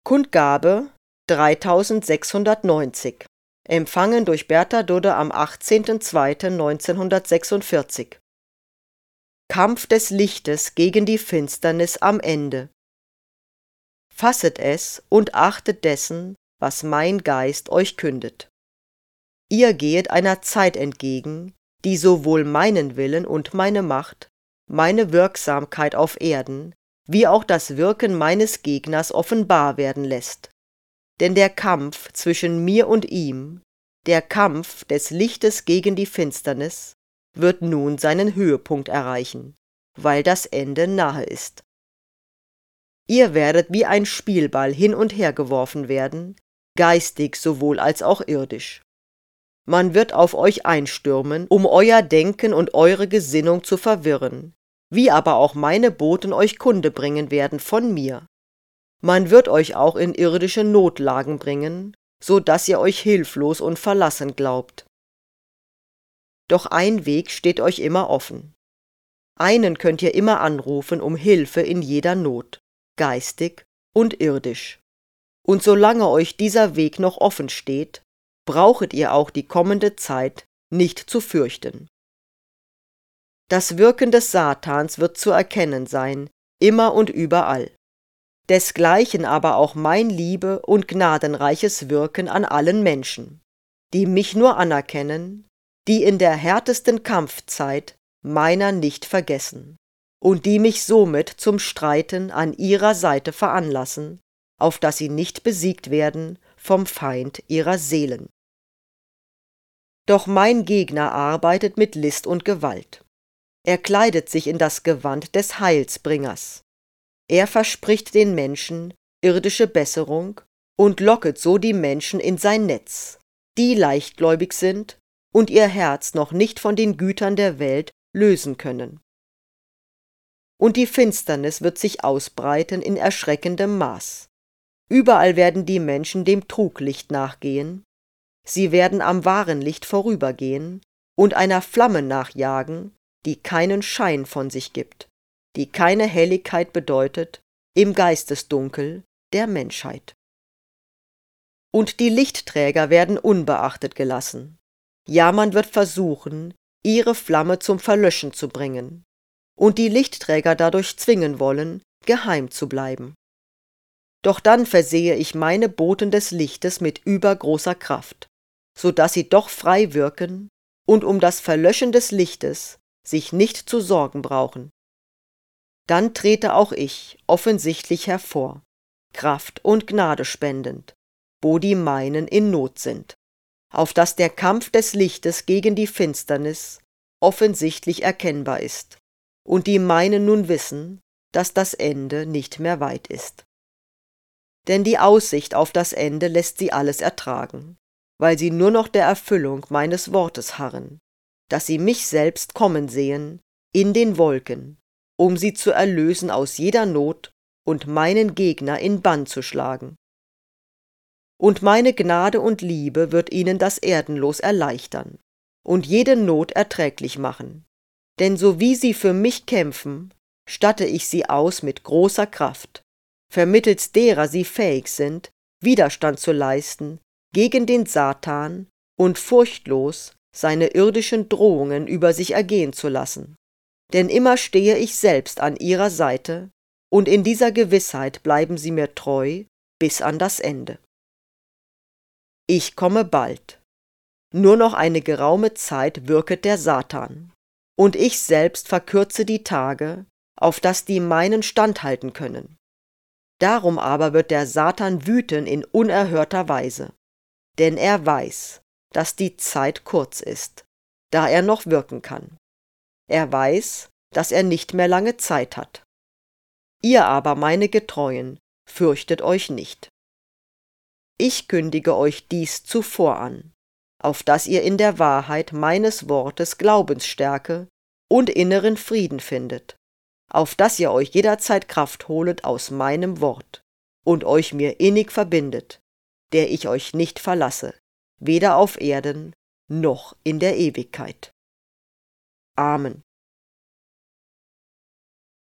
Kundgabe 3690. Empfangen durch Bertha Dudde am 18.02.1946. Kampf des Lichtes gegen die Finsternis am Ende. Fasset es und achtet dessen, was mein Geist euch kündet. Ihr gehet einer Zeit entgegen, die sowohl meinen Willen und meine Macht, meine Wirksamkeit auf Erden, wie auch das Wirken meines Gegners offenbar werden lässt. Denn der Kampf zwischen mir und ihm, der Kampf des Lichtes gegen die Finsternis, wird nun seinen Höhepunkt erreichen, weil das Ende nahe ist. Ihr werdet wie ein Spielball hin und her geworfen werden, geistig sowohl als auch irdisch. Man wird auf euch einstürmen, um euer Denken und eure Gesinnung zu verwirren, wie aber auch meine Boten euch Kunde bringen werden von mir. Man wird euch auch in irdische Notlagen bringen, so dass ihr euch hilflos und verlassen glaubt. Doch ein Weg steht euch immer offen. Einen könnt ihr immer anrufen um Hilfe in jeder Not, geistig und irdisch. Und solange euch dieser Weg noch offen steht, brauchet ihr auch die kommende Zeit nicht zu fürchten. Das Wirken des Satans wird zu erkennen sein, immer und überall. Desgleichen aber auch mein Liebe- und gnadenreiches Wirken an allen Menschen, die mich nur anerkennen, die in der härtesten Kampfzeit meiner nicht vergessen und die mich somit zum Streiten an ihrer Seite veranlassen, auf dass sie nicht besiegt werden vom Feind ihrer Seelen. Doch mein Gegner arbeitet mit List und Gewalt. Er kleidet sich in das Gewand des Heilsbringers. Er verspricht den Menschen irdische Besserung und locket so die Menschen in sein Netz, die leichtgläubig sind und ihr Herz noch nicht von den Gütern der Welt lösen können. Und die Finsternis wird sich ausbreiten in erschreckendem Maß. Überall werden die Menschen dem Truglicht nachgehen, sie werden am wahren Licht vorübergehen und einer Flamme nachjagen, die keinen Schein von sich gibt, die keine Helligkeit bedeutet im Geistesdunkel der Menschheit. Und die Lichtträger werden unbeachtet gelassen. Ja, man wird versuchen, ihre Flamme zum Verlöschen zu bringen und die Lichtträger dadurch zwingen wollen, geheim zu bleiben. Doch dann versehe ich meine Boten des Lichtes mit übergroßer Kraft, so dass sie doch frei wirken und um das Verlöschen des Lichtes sich nicht zu sorgen brauchen. Dann trete auch ich offensichtlich hervor, Kraft und Gnade spendend, wo die meinen in Not sind, auf dass der Kampf des Lichtes gegen die Finsternis offensichtlich erkennbar ist und die meinen nun wissen, dass das Ende nicht mehr weit ist. Denn die Aussicht auf das Ende lässt sie alles ertragen, weil sie nur noch der Erfüllung meines Wortes harren, dass sie mich selbst kommen sehen in den Wolken, um sie zu erlösen aus jeder Not und meinen Gegner in Bann zu schlagen. Und meine Gnade und Liebe wird ihnen das Erdenlos erleichtern und jede Not erträglich machen, denn so wie sie für mich kämpfen, statte ich sie aus mit großer Kraft, vermittels derer sie fähig sind, Widerstand zu leisten gegen den Satan und furchtlos seine irdischen Drohungen über sich ergehen zu lassen. Denn immer stehe ich selbst an ihrer Seite, und in dieser Gewissheit bleiben sie mir treu bis an das Ende. Ich komme bald. Nur noch eine geraume Zeit wirket der Satan, und ich selbst verkürze die Tage, auf dass die meinen standhalten können. Darum aber wird der Satan wüten in unerhörter Weise, denn er weiß, dass die Zeit kurz ist, da er noch wirken kann. Er weiß, dass er nicht mehr lange Zeit hat. Ihr aber, meine Getreuen, fürchtet euch nicht. Ich kündige euch dies zuvor an, auf dass ihr in der Wahrheit meines Wortes Glaubensstärke und inneren Frieden findet, auf dass ihr euch jederzeit Kraft holet aus meinem Wort und euch mir innig verbindet, der ich euch nicht verlasse, weder auf Erden noch in der Ewigkeit. Amen.